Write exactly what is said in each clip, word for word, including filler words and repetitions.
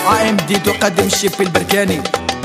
ام دي تقدم الشيب البركاني.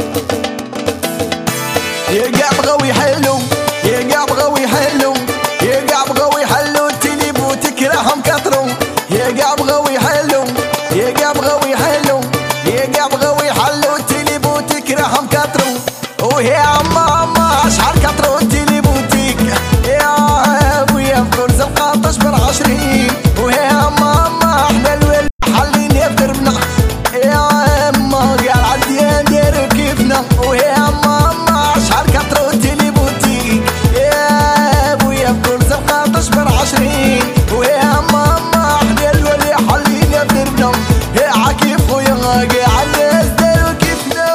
يا كاع بغاو يحلو يا كاع بغاو يحلو يا كاع بغاو يحلو تيليبو تكرههم كثرو. يا كاع بغاو يحلو يا كاع بغاو يحلو يا كاع بغاو يحلو تيليبو تكرههم كثرو. ويا ماما شحال كثرو تيليبوتيك يا ابويا بكل زلقاطش بالعشرين. ويا ماما احنا الوالد حلينا في دربنا يا اما قال عالديان ديرو كيفنا. ويا ماما شحال كثرو تيليبوتيك يا ابويا بكل زلقاطش بالعشرين. ويا ماما احنا الوالد حلينا في دربنا يا عكيف ويا قاع الناس دارو كيفنا.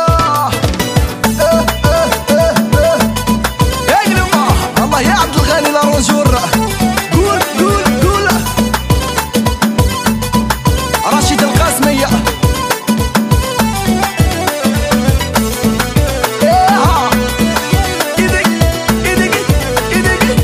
الله يا عبد الغني لارونجور قول قول قول. رشيد القاسمية ايها ايدك ايدك ايدك.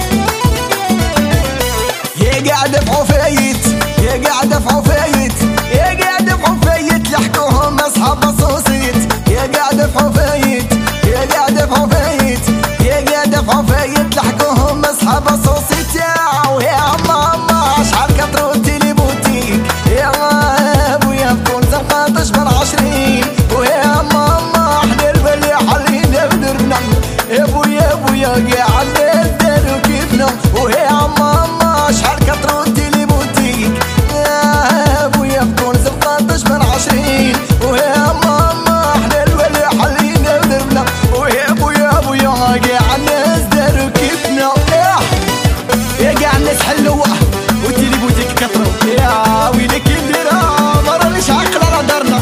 يا قاعد دفعوا فايت يا قاعد دفعوا فايت يا قاعد دفعوا فايت لحقوهم اصحاب الصوصيت. يا قاعد دفعوا فايت يا قاعد دفعوا فايت يا قاعد دفعوا فايت لحقوهم اصحاب الصوصيت. ويا ماما شحال كثرو تيليبوتيك يا ابويا بكون زلقاطش بالعشرين. ويا ماما احنا البلي حلينا بدرنا يا ابويا ابويا قاع الناس دارو كيفنا. ويا ماما شحال كثرو تيليبوتيك يا ابويا بكون زلقاطش بالعشرين. ويا ماما احنا البلي حلينا بدرنا ويا ابويا ابويا قاع الناس دارو كيفنا. يا قاع الناس حلوة وتيليبوتيك كثرو يا ويلي كي نديرها مرانيش عاقل على دارنا.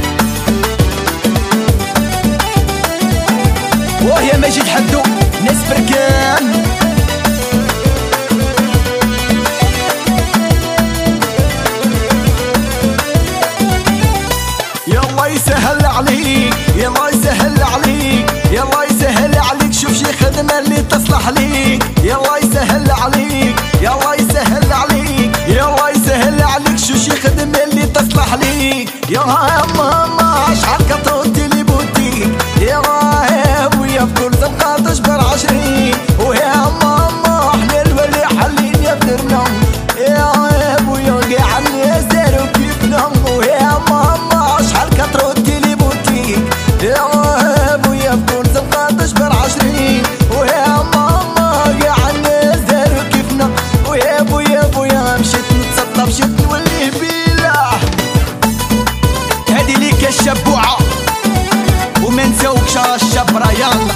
وهي ماجد حدو ناس بركان يلا يسهل عليك يلا يسهل عليك يلا يسهل عليك. شوف شي خدمة اللي تصلح ليك يلا يسهل عليك يلا يسهل عليك يلا يسهل عليك. شوف شي خدمة اللي تصلح ليك يا ماما شحال كثرو تيليبوتيك يا ابويا بكل زلقاطش بالعشرين. ويا ماما احنا الولي حلينا بدرنا يا ابويا قاع الناس دارو كيفنا. ويا ماما شحال كثرو تيليبوتيك يا ابويا بكل زلقاطش بالعشرين. ويا ماما قاع الناس دارو كيفنا. ويا ابويا ابويا مشيت نتسطى مشيت نولي بيلا. هادي ليك الشبوعة وما نساوكش الشبرة يلا.